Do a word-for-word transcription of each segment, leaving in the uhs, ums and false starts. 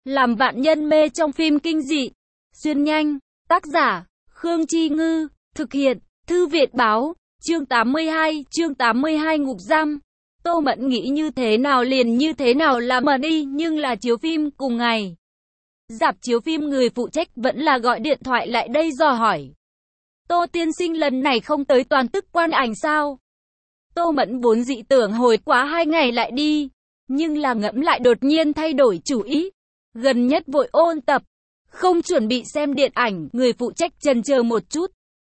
Làm vạn nhân mê trong phim kinh dị. Xuyên nhanh. Tác giả, Khương Chi Ngư. Thực hiện, Thư viện Báo. Chương tám mươi hai, chương tám mươi hai ngục giam. Tô Mẫn nghĩ như thế nào liền như thế nào là mà đi, nhưng là chiếu phim cùng ngày. Rạp chiếu phim người phụ trách vẫn là gọi điện thoại lại đây dò hỏi. Tô tiên sinh lần này không tới toàn tức quan ảnh sao? Tô Mẫn vốn dị tưởng hồi quá hai ngày lại đi, nhưng là ngẫm lại đột nhiên thay đổi chủ ý. Gần nhất vội ôn tập, không chuẩn bị xem điện ảnh, người phụ trách chần chờ một chút.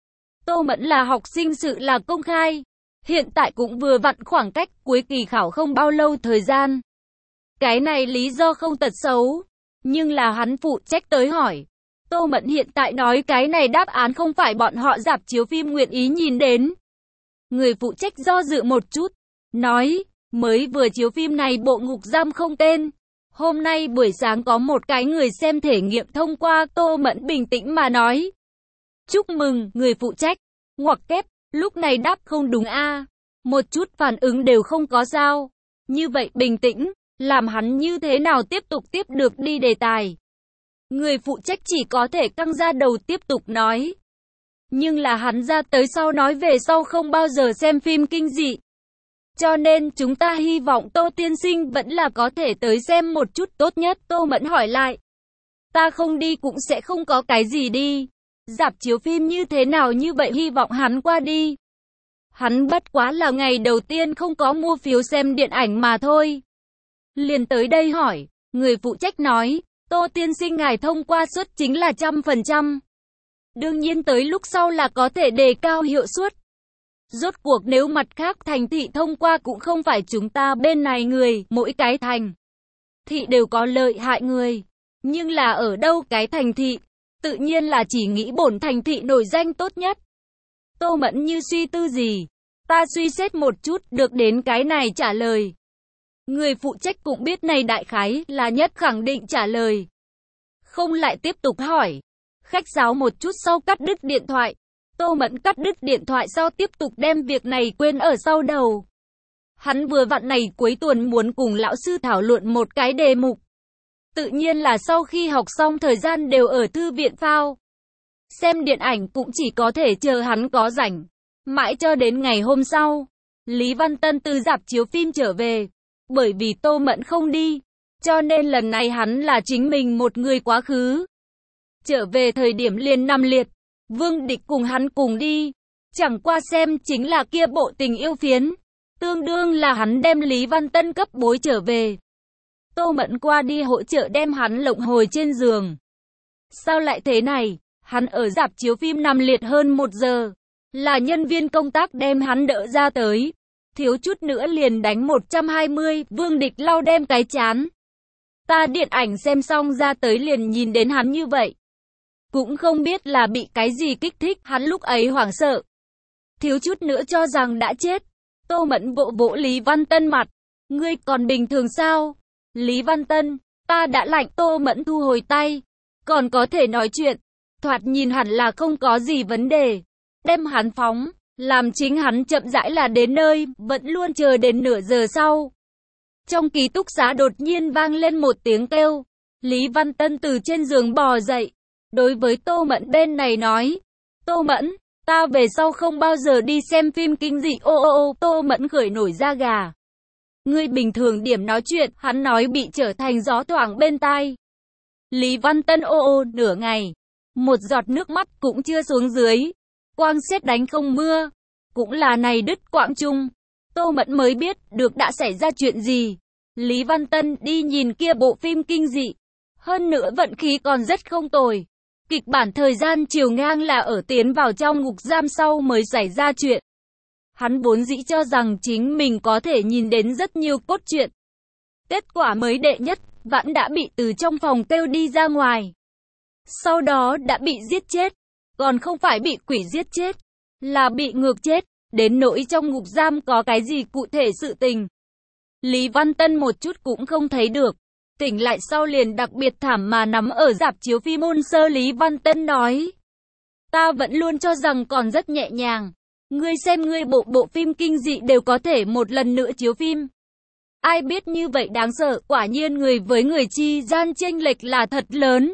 Tô Mẫn là học sinh sự là công khai, hiện tại cũng vừa vặn khoảng cách cuối kỳ khảo không bao lâu thời gian. Cái này lý do không tật xấu, nhưng là hắn phụ trách tới hỏi. Tô Mẫn hiện tại nói cái này đáp án không phải bọn họ rạp chiếu phim nguyện ý nhìn đến. Người phụ trách do dự một chút, nói, mới vừa chiếu phim này bộ ngục giam không tên. Hôm nay buổi sáng có một cái người xem thể nghiệm thông qua. Tô Mẫn bình tĩnh mà nói. Chúc mừng, người phụ trách. Ngoặc kép, lúc này đáp không đúng a, một chút phản ứng đều không có sao. Như vậy bình tĩnh, làm hắn như thế nào tiếp tục tiếp được đi đề tài. Người phụ trách chỉ có thể căng ra đầu tiếp tục nói. Nhưng là hắn ra tới sau nói về sau không bao giờ xem phim kinh dị. Cho nên chúng ta hy vọng Tô tiên sinh vẫn là có thể tới xem một chút tốt nhất. Tô Mẫn hỏi lại. Ta không đi cũng sẽ không có cái gì đi. Rạp chiếu phim như thế nào như vậy hy vọng hắn qua đi. Hắn bất quá là ngày đầu tiên không có mua phiếu xem điện ảnh mà thôi. Liền tới đây hỏi, người phụ trách nói, Tô tiên sinh ngài thông qua suất chính là trăm phần trăm. Đương nhiên tới lúc sau là có thể đề cao hiệu suất. Rốt cuộc nếu mặt khác thành thị thông qua cũng không phải chúng ta bên này người, mỗi cái thành thị đều có lợi hại người. Nhưng là ở đâu cái thành thị, tự nhiên là chỉ nghĩ bổn thành thị nổi danh tốt nhất. Tô Mẫn như suy tư gì, ta suy xét một chút được đến cái này trả lời. Người phụ trách cũng biết này đại khái là nhất khẳng định trả lời. Không lại tiếp tục hỏi. Khách sáo một chút sau cắt đứt điện thoại. Tô Mẫn cắt đứt điện thoại sau tiếp tục đem việc này quên ở sau đầu. Hắn vừa vặn này cuối tuần muốn cùng lão sư thảo luận một cái đề mục. Tự nhiên là sau khi học xong thời gian đều ở thư viện phao. Xem điện ảnh cũng chỉ có thể chờ hắn có rảnh. Mãi cho đến ngày hôm sau, Lý Văn Tân từ rạp chiếu phim trở về. Bởi vì Tô Mẫn không đi, cho nên lần này hắn là chính mình một người quá khứ. Trở về thời điểm liền nằm liệt, Vương Địch cùng hắn cùng đi. Chẳng qua xem chính là kia bộ tình yêu phiến. Tương đương là hắn đem Lý Văn Tân cấp bối trở về. Tô Mẫn qua đi hỗ trợ đem hắn lộng hồi trên giường. Sao lại thế này? Hắn ở rạp chiếu phim nằm liệt hơn một giờ. Là nhân viên công tác đem hắn đỡ ra tới. Thiếu chút nữa liền đánh một trăm hai mươi, Vương Địch lau đem cái chán. Ta điện ảnh xem xong ra tới liền nhìn đến hắn như vậy. Cũng không biết là bị cái gì kích thích, hắn lúc ấy hoảng sợ. Thiếu chút nữa cho rằng đã chết. Tô Mẫn vỗ vỗ Lý Văn Tân mặt. Ngươi còn bình thường sao? Lý Văn Tân, ta đã lạnh. Tô Mẫn thu hồi tay. Còn có thể nói chuyện. Thoạt nhìn hẳn là không có gì vấn đề. Đem hắn phóng. Làm chính hắn chậm rãi là đến nơi, vẫn luôn chờ đến nửa giờ sau. Trong ký túc xá đột nhiên vang lên một tiếng kêu. Lý Văn Tân từ trên giường bò dậy. Đối với Tô Mẫn bên này nói. Tô Mẫn, ta về sau không bao giờ đi xem phim kinh dị. Ô ô ô, Tô Mẫn khởi nổi da gà. Ngươi bình thường điểm nói chuyện, hắn nói bị trở thành gió thoảng bên tai. Lý Văn Tân ô ô nửa ngày. Một giọt nước mắt cũng chưa xuống dưới. Quang sét đánh không mưa. Cũng là này đứt quãng chung. Tô Mẫn mới biết được đã xảy ra chuyện gì. Lý Văn Tân đi nhìn kia bộ phim kinh dị. Hơn nữa vận khí còn rất không tồi. Kịch bản thời gian chiều ngang là ở tiến vào trong ngục giam sau mới xảy ra chuyện. Hắn vốn dĩ cho rằng chính mình có thể nhìn đến rất nhiều cốt truyện. Kết quả mới đệ nhất, vẫn đã bị từ trong phòng kêu đi ra ngoài. Sau đó đã bị giết chết. Còn không phải bị quỷ giết chết, là bị ngược chết. Đến nỗi trong ngục giam có cái gì cụ thể sự tình. Lý Văn Tân một chút cũng không thấy được. Tỉnh lại sau liền đặc biệt thảm mà nằm ở rạp chiếu phim ôn sơ. Lý Văn Tân nói. Ta vẫn luôn cho rằng còn rất nhẹ nhàng. Ngươi xem ngươi bộ bộ phim kinh dị đều có thể một lần nữa chiếu phim. Ai biết như vậy đáng sợ, quả nhiên người với người chi gian chênh lệch là thật lớn.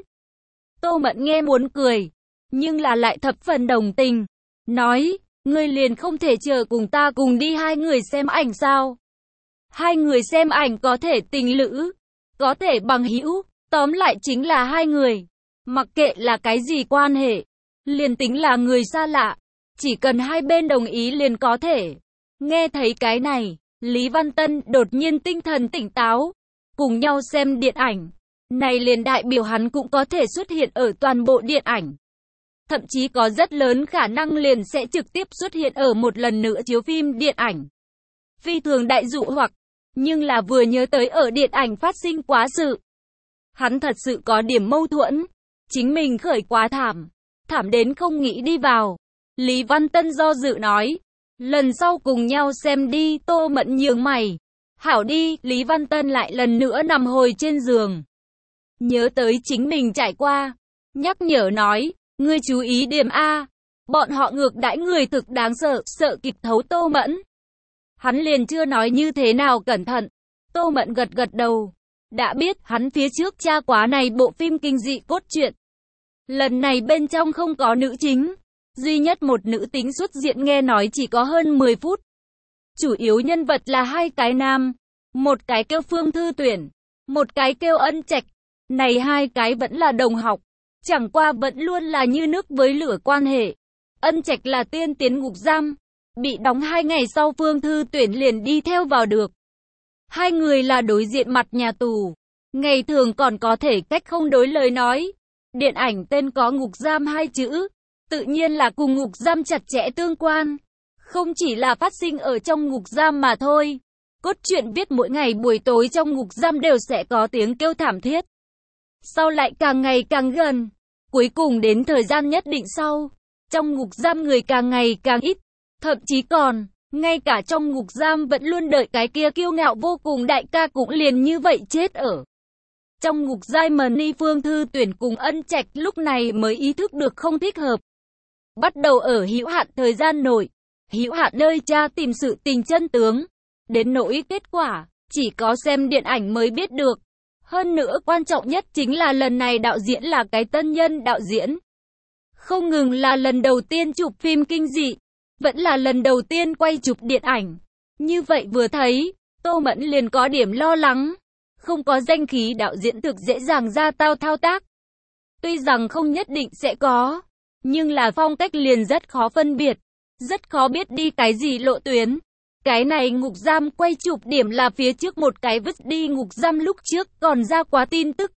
Tô Mẫn nghe muốn cười, nhưng là lại thập phần đồng tình. Nói, ngươi liền không thể chờ cùng ta cùng đi hai người xem ảnh sao? Hai người xem ảnh có thể tình lữ, có thể bằng hữu, tóm lại chính là hai người. Mặc kệ là cái gì quan hệ, liền tính là người xa lạ, chỉ cần hai bên đồng ý liền có thể. Nghe thấy cái này, Lý Văn Tân đột nhiên tinh thần tỉnh táo, cùng nhau xem điện ảnh. Này liền đại biểu hắn cũng có thể xuất hiện ở toàn bộ điện ảnh. Thậm chí có rất lớn khả năng liền sẽ trực tiếp xuất hiện ở một lần nữa chiếu phim điện ảnh. Phi thường đại dụ hoặc, nhưng là vừa nhớ tới ở điện ảnh phát sinh quá sự. Hắn thật sự có điểm mâu thuẫn, chính mình khởi quá thảm, thảm đến không nghĩ đi vào. Lý Văn Tân do dự nói, lần sau cùng nhau xem đi. Tô Mẫn nhướng mày. Hảo đi. Lý Văn Tân lại lần nữa nằm hồi trên giường. Nhớ tới chính mình trải qua, nhắc nhở nói, ngươi chú ý điểm A. Bọn họ ngược đãi người thực đáng sợ, sợ kịp thấu Tô Mẫn. Hắn liền chưa nói như thế nào cẩn thận. Tô Mẫn gật gật đầu. Đã biết, hắn phía trước tra quá này bộ phim kinh dị cốt truyện. Lần này bên trong không có nữ chính. Duy nhất một nữ tính xuất diện nghe nói chỉ có hơn mười phút. Chủ yếu nhân vật là hai cái nam. Một cái kêu Phương Thư Tuyển, một cái kêu Ân Trạch. Này hai cái vẫn là đồng học. Chẳng qua vẫn luôn là như nước với lửa quan hệ. Ân Trạch là tiên tiến ngục giam. Bị đóng hai ngày sau Phương Thư Tuyển liền đi theo vào được. Hai người là đối diện mặt nhà tù. Ngày thường còn có thể cách không đối lời nói. Điện ảnh tên có ngục giam hai chữ. Tự nhiên là cùng ngục giam chặt chẽ tương quan. Không chỉ là phát sinh ở trong ngục giam mà thôi. Cốt truyện viết mỗi ngày buổi tối trong ngục giam đều sẽ có tiếng kêu thảm thiết. Sau lại càng ngày càng gần. Cuối cùng đến thời gian nhất định sau. Trong ngục giam người càng ngày càng ít. Thậm chí còn, ngay cả trong ngục giam vẫn luôn đợi cái kia kiêu ngạo vô cùng đại ca cũng liền như vậy chết ở. Trong ngục giam Mani Phương Thư Tuyển cùng Ân Trạch lúc này mới ý thức được không thích hợp. Bắt đầu ở hữu hạn thời gian nội, hữu hạn nơi tra tìm sự tình chân tướng. Đến nỗi kết quả, chỉ có xem điện ảnh mới biết được. Hơn nữa quan trọng nhất chính là lần này đạo diễn là cái tân nhân đạo diễn. Không ngừng là lần đầu tiên chụp phim kinh dị, vẫn là lần đầu tiên quay chụp điện ảnh. Như vậy vừa thấy, Tô Mẫn liền có điểm lo lắng. Không có danh khí đạo diễn thực dễ dàng ra tao thao tác. Tuy rằng không nhất định sẽ có, nhưng là phong cách liền rất khó phân biệt, rất khó biết đi cái gì lộ tuyến. Cái này ngục giam quay chụp điểm là phía trước một cái vứt đi ngục giam lúc trước còn ra quá tin tức.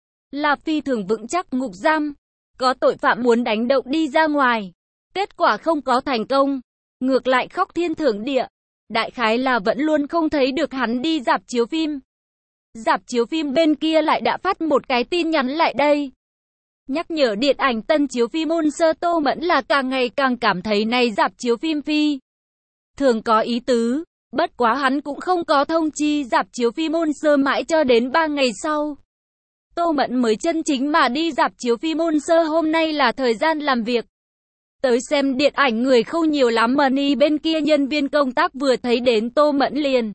Là phi thường vững chắc ngục giam, có tội phạm muốn đánh động đi ra ngoài. Kết quả không có thành công, ngược lại khóc thiên thưởng địa. Đại khái là vẫn luôn không thấy được hắn đi rạp chiếu phim. Rạp chiếu phim bên kia lại đã phát một cái tin nhắn lại đây. Nhắc nhở điện ảnh tân chiếu phim ôn sơ. Tô Mẫn là càng ngày càng cảm thấy này rạp chiếu phim phi thường có ý tứ. Bất quá hắn cũng không có thông chi rạp chiếu phim ôn sơ mãi cho đến ba ngày sau. Tô Mẫn mới chân chính mà đi rạp chiếu phim ôn sơ. Hôm nay là thời gian làm việc. Tới xem điện ảnh người không nhiều lắm. Mani bên kia nhân viên công tác vừa thấy đến Tô Mẫn liền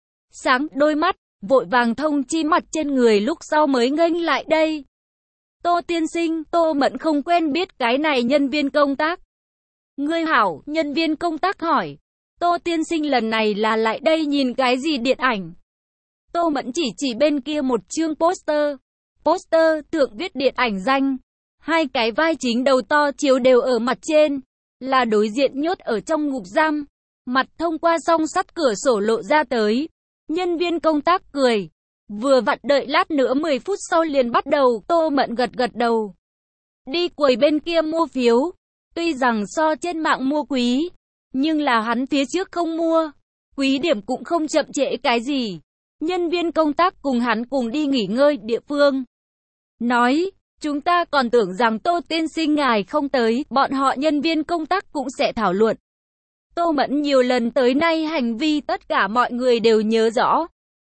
sáng đôi mắt, vội vàng thông chi mặt trên người lúc sau mới nghênh lại đây. Tô tiên sinh. Tô Mẫn không quen biết cái này nhân viên công tác. Ngươi hảo. Nhân viên công tác hỏi. Tô tiên sinh lần này là lại đây nhìn cái gì điện ảnh? Tô Mẫn chỉ chỉ bên kia một chương poster. Poster thượng viết điện ảnh danh. Hai cái vai chính đầu to chiếu đều ở mặt trên. Là đối diện nhốt ở trong ngục giam. Mặt thông qua song sắt cửa sổ lộ ra tới. Nhân viên công tác cười. Vừa vặn đợi lát nữa mười phút sau liền bắt đầu. Tô Mẫn gật gật đầu. Đi quầy bên kia mua phiếu. Tuy rằng so trên mạng mua quý, nhưng là hắn phía trước không mua. Quý điểm cũng không chậm trễ cái gì. Nhân viên công tác cùng hắn cùng đi nghỉ ngơi địa phương. Nói, chúng ta còn tưởng rằng Tô tiên sinh ngài không tới, bọn họ nhân viên công tác cũng sẽ thảo luận. Tô Mẫn nhiều lần tới nay hành vi tất cả mọi người đều nhớ rõ.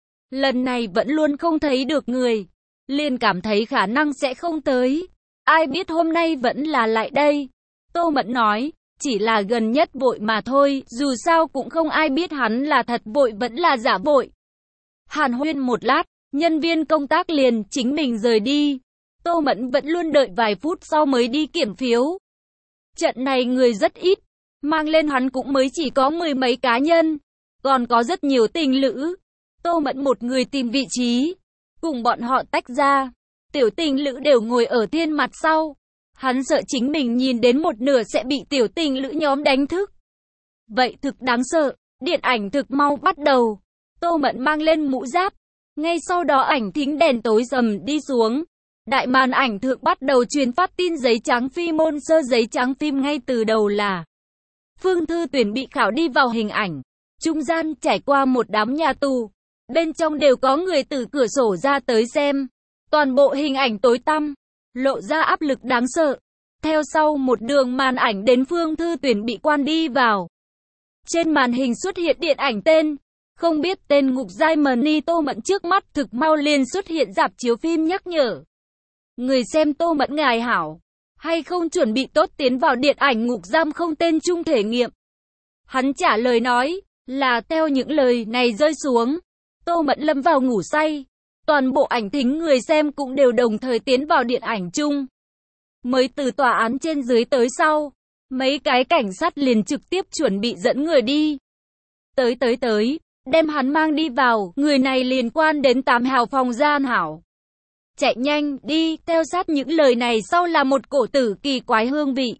Lần này vẫn luôn không thấy được người, liền cảm thấy khả năng sẽ không tới. Ai biết hôm nay vẫn là lại đây. Tô Mẫn nói, chỉ là gần nhất vội mà thôi, dù sao cũng không ai biết hắn là thật vội vẫn là giả vội. Hàn huyên một lát, nhân viên công tác liền chính mình rời đi. Tô Mẫn vẫn luôn đợi vài phút sau mới đi kiểm phiếu. Trận này người rất ít, mang lên hắn cũng mới chỉ có mười mấy cá nhân, còn có rất nhiều tình lữ. Tô Mẫn một người tìm vị trí, cùng bọn họ tách ra. Tiểu tình lữ đều ngồi ở thiên mặt sau. Hắn sợ chính mình nhìn đến một nửa sẽ bị tiểu tình lữ nhóm đánh thức. Vậy thực đáng sợ, điện ảnh thực mau bắt đầu. Tô Mẫn mang lên mũ giáp. Ngay sau đó ảnh thính đèn tối sầm đi xuống. Đại màn ảnh thượng bắt đầu truyền phát tin giấy trắng phim môn sơ giấy trắng phim ngay từ đầu là Phương Thư Tuyển bị khảo đi vào hình ảnh. Trung gian trải qua một đám nhà tù. Bên trong đều có người từ cửa sổ ra tới xem. Toàn bộ hình ảnh tối tăm, lộ ra áp lực đáng sợ. Theo sau một đường màn ảnh đến Phương Thư Tuyển bị quan đi vào. Trên màn hình xuất hiện điện ảnh tên. Không biết tên Ngục Giai Money. Tô Mẫn trước mắt thực mau liền xuất hiện rạp chiếu phim nhắc nhở. Người xem Tô Mẫn ngài hảo, hay không chuẩn bị tốt tiến vào điện ảnh ngục giam không tên chung thể nghiệm. Hắn trả lời nói, là theo những lời này rơi xuống. Tô Mẫn lâm vào ngủ say. Toàn bộ ảnh thính người xem cũng đều đồng thời tiến vào điện ảnh chung. Mới từ tòa án trên dưới tới sau, mấy cái cảnh sát liền trực tiếp chuẩn bị dẫn người đi. Tới tới tới, đem hắn mang đi vào, người này liên quan đến tám hào phòng gian hảo. Chạy nhanh, đi, theo sát những lời này sau là một cổ tử kỳ quái hương vị.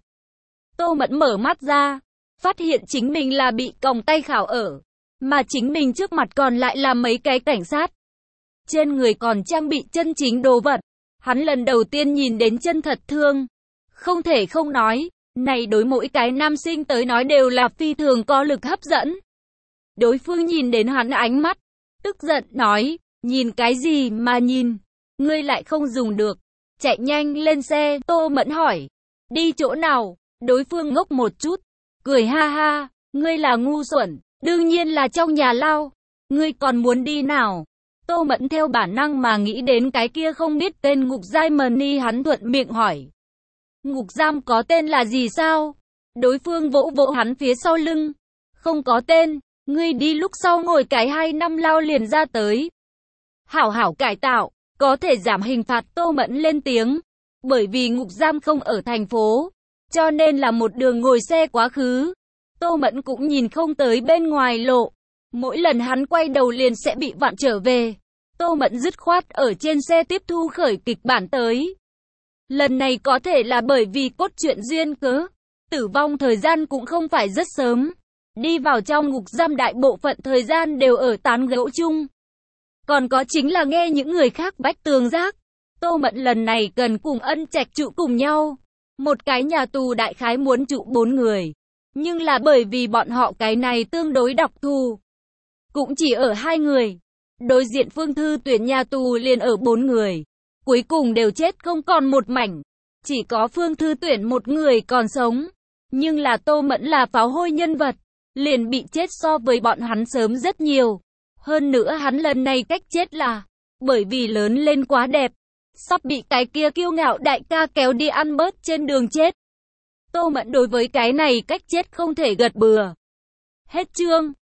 Tô Mẫn mở mắt ra, phát hiện chính mình là bị còng tay khảo ở, mà chính mình trước mặt còn lại là mấy cái cảnh sát. Trên người còn trang bị chân chính đồ vật. Hắn lần đầu tiên nhìn đến chân thật thương. Không thể không nói, này đối mỗi cái nam sinh tới nói đều là phi thường có lực hấp dẫn. Đối phương nhìn đến hắn ánh mắt, tức giận nói, nhìn cái gì mà nhìn, ngươi lại không dùng được, chạy nhanh lên xe. Tô Mẫn hỏi, đi chỗ nào? Đối phương ngốc một chút, cười ha ha, ngươi là ngu xuẩn, đương nhiên là trong nhà lao, ngươi còn muốn đi nào? Tô Mẫn theo bản năng mà nghĩ đến cái kia không biết tên ngục giai Money, hắn thuận miệng hỏi. Ngục giam có tên là gì sao? Đối phương vỗ vỗ hắn phía sau lưng. Không có tên, ngươi đi lúc sau ngồi cái hai năm lao liền ra tới. Hảo hảo cải tạo, có thể giảm hình phạt. Tô Mẫn lên tiếng. Bởi vì ngục giam không ở thành phố, cho nên là một đường ngồi xe quá khứ. Tô Mẫn cũng nhìn không tới bên ngoài lộ. Mỗi lần hắn quay đầu liền sẽ bị vặn trở về. Tô Mẫn dứt khoát ở trên xe tiếp thu khởi kịch bản tới. Lần này có thể là bởi vì cốt truyện duyên cớ, tử vong thời gian cũng không phải rất sớm. Đi vào trong ngục giam đại bộ phận thời gian đều ở tán gẫu chung. Còn có chính là nghe những người khác bách tường giác. Tô Mẫn lần này cần cùng Ân Trạch trụ cùng nhau. Một cái nhà tù đại khái muốn trụ bốn người. Nhưng là bởi vì bọn họ cái này tương đối đặc thù, cũng chỉ ở hai người. Đối diện Phương Thư Tuyển nhà tù liền ở bốn người. Cuối cùng đều chết không còn một mảnh. Chỉ có Phương Thư Tuyển một người còn sống. Nhưng là Tô Mẫn là pháo hôi nhân vật, liền bị chết so với bọn hắn sớm rất nhiều. Hơn nữa hắn lần này cách chết là bởi vì lớn lên quá đẹp, sắp bị cái kia kiêu ngạo đại ca kéo đi ăn bớt trên đường chết. Tô Mẫn đối với cái này cách chết không thể gật bừa. Hết chương.